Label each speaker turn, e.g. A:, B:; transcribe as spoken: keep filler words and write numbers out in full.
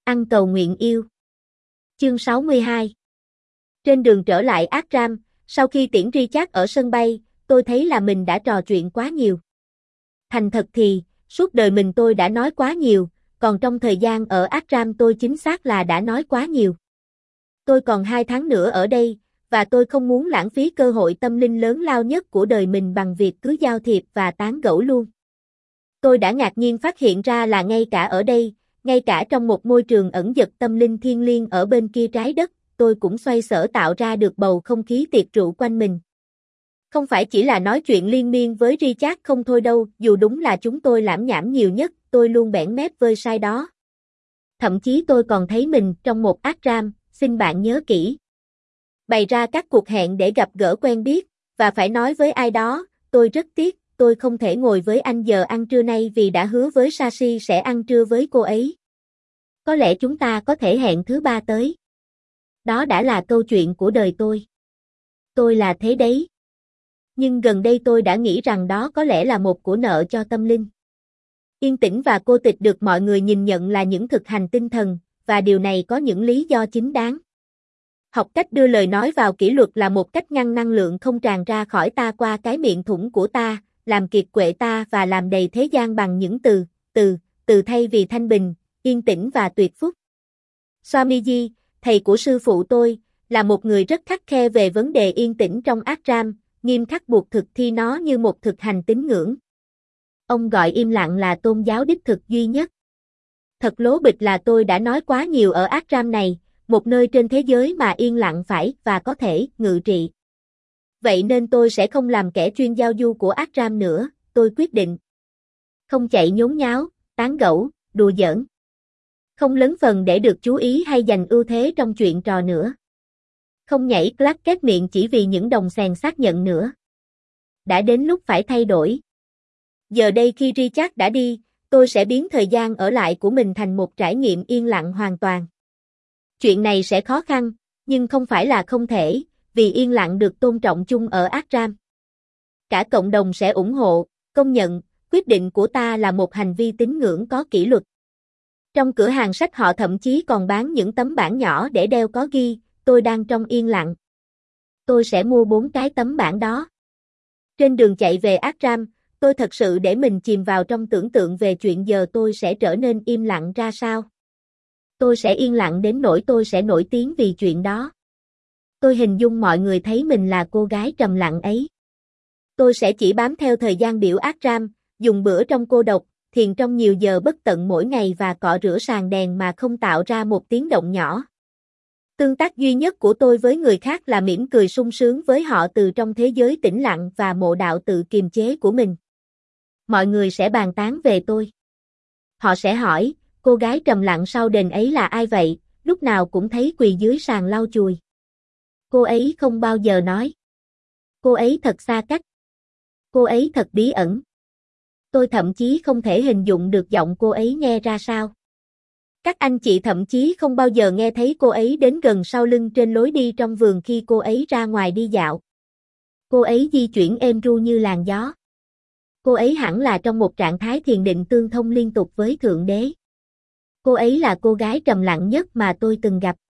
A: Ăn cầu nguyện yêu. Chương sáu mươi hai. Trên đường trở lại Akram, sau khi tiễn Richard ở sân bay, tôi thấy là mình đã trò chuyện quá nhiều. Thành thật thì, suốt đời mình tôi đã nói quá nhiều, còn trong thời gian ở Akram tôi chính xác là đã nói quá nhiều. Tôi còn hai tháng nữa ở đây, và tôi không muốn lãng phí cơ hội tâm linh lớn lao nhất của đời mình bằng việc cứ giao thiệp và tán gẫu luôn. Tôi đã ngạc nhiên phát hiện ra là ngay cả ở đây, ngay cả trong một môi trường ẩn dật tâm linh thiêng liêng ở bên kia trái đất, tôi cũng xoay sở tạo ra được bầu không khí tiệc rượu quanh mình. Không phải chỉ là nói chuyện liên miên với Richard không thôi đâu, dù đúng là chúng tôi lảm nhảm nhiều nhất, tôi luôn bẽn mép vơi sai đó. Thậm chí tôi còn thấy mình trong một Akram, xin bạn nhớ kỹ. Bày ra các cuộc hẹn để gặp gỡ quen biết, và phải nói với ai đó, tôi rất tiếc, tôi không thể ngồi với anh giờ ăn trưa nay vì đã hứa với Sashi sẽ ăn trưa với cô ấy. Có lẽ chúng ta có thể hẹn thứ ba tới. Đó đã là câu chuyện của đời tôi. Tôi là thế đấy. Nhưng gần đây tôi đã nghĩ rằng đó có lẽ là một của nợ cho tâm linh. Yên tĩnh và cô tịch được mọi người nhìn nhận là những thực hành tinh thần, và điều này có những lý do chính đáng. Học cách đưa lời nói vào kỷ luật là một cách ngăn năng lượng không tràn ra khỏi ta qua cái miệng thủng của ta, làm kiệt quệ ta và làm đầy thế gian bằng những từ, từ, từ thay vì thanh bình, yên tĩnh và tuyệt phúc. Swamiji, thầy của sư phụ tôi, là một người rất khắt khe về vấn đề yên tĩnh trong Akram, nghiêm khắc buộc thực thi nó như một thực hành tín ngưỡng. Ông gọi im lặng là tôn giáo đích thực duy nhất. Thật lố bịch là tôi đã nói quá nhiều ở Akram này, một nơi trên thế giới mà yên lặng phải và có thể ngự trị. Vậy nên tôi sẽ không làm kẻ chuyên giao du của Akram nữa, tôi quyết định. Không chạy nhốn nháo, tán gẫu, đùa giỡn. Không lấn phần để được chú ý hay giành ưu thế trong chuyện trò nữa. Không nhảy clack két miệng chỉ vì những đồng xèn xác nhận nữa. Đã đến lúc phải thay đổi. Giờ đây khi Richard đã đi, tôi sẽ biến thời gian ở lại của mình thành một trải nghiệm yên lặng hoàn toàn. Chuyện này sẽ khó khăn, nhưng không phải là không thể, vì yên lặng được tôn trọng chung ở Akram. Cả cộng đồng sẽ ủng hộ, công nhận, quyết định của ta là một hành vi tín ngưỡng có kỷ luật. Trong cửa hàng sách họ thậm chí còn bán những tấm bảng nhỏ để đeo có ghi, tôi đang trong yên lặng. Tôi sẽ mua bốn cái tấm bảng đó. Trên đường chạy về Akram, tôi thật sự để mình chìm vào trong tưởng tượng về chuyện giờ tôi sẽ trở nên im lặng ra sao. Tôi sẽ yên lặng đến nỗi tôi sẽ nổi tiếng vì chuyện đó. Tôi hình dung mọi người thấy mình là cô gái trầm lặng ấy. Tôi sẽ chỉ bám theo thời gian biểu Akram, dùng bữa trong cô độc, thiền trong nhiều giờ bất tận mỗi ngày và cọ rửa sàn đèn mà không tạo ra một tiếng động nhỏ. Tương tác duy nhất của tôi với người khác là mỉm cười sung sướng với họ từ trong thế giới tĩnh lặng và mộ đạo tự kiềm chế của mình. Mọi người sẽ bàn tán về tôi. Họ sẽ hỏi, cô gái trầm lặng sau đền ấy là ai vậy, lúc nào cũng thấy quỳ dưới sàn lau chùi. Cô ấy không bao giờ nói. Cô ấy thật xa cách. Cô ấy thật bí ẩn. Tôi thậm chí không thể hình dung được giọng cô ấy nghe ra sao. Các anh chị thậm chí không bao giờ nghe thấy cô ấy đến gần sau lưng trên lối đi trong vườn khi cô ấy ra ngoài đi dạo. Cô ấy di chuyển êm ru như làn gió. Cô ấy hẳn là trong một trạng thái thiền định tương thông liên tục với Thượng Đế. Cô ấy là cô gái trầm lặng nhất mà tôi từng gặp.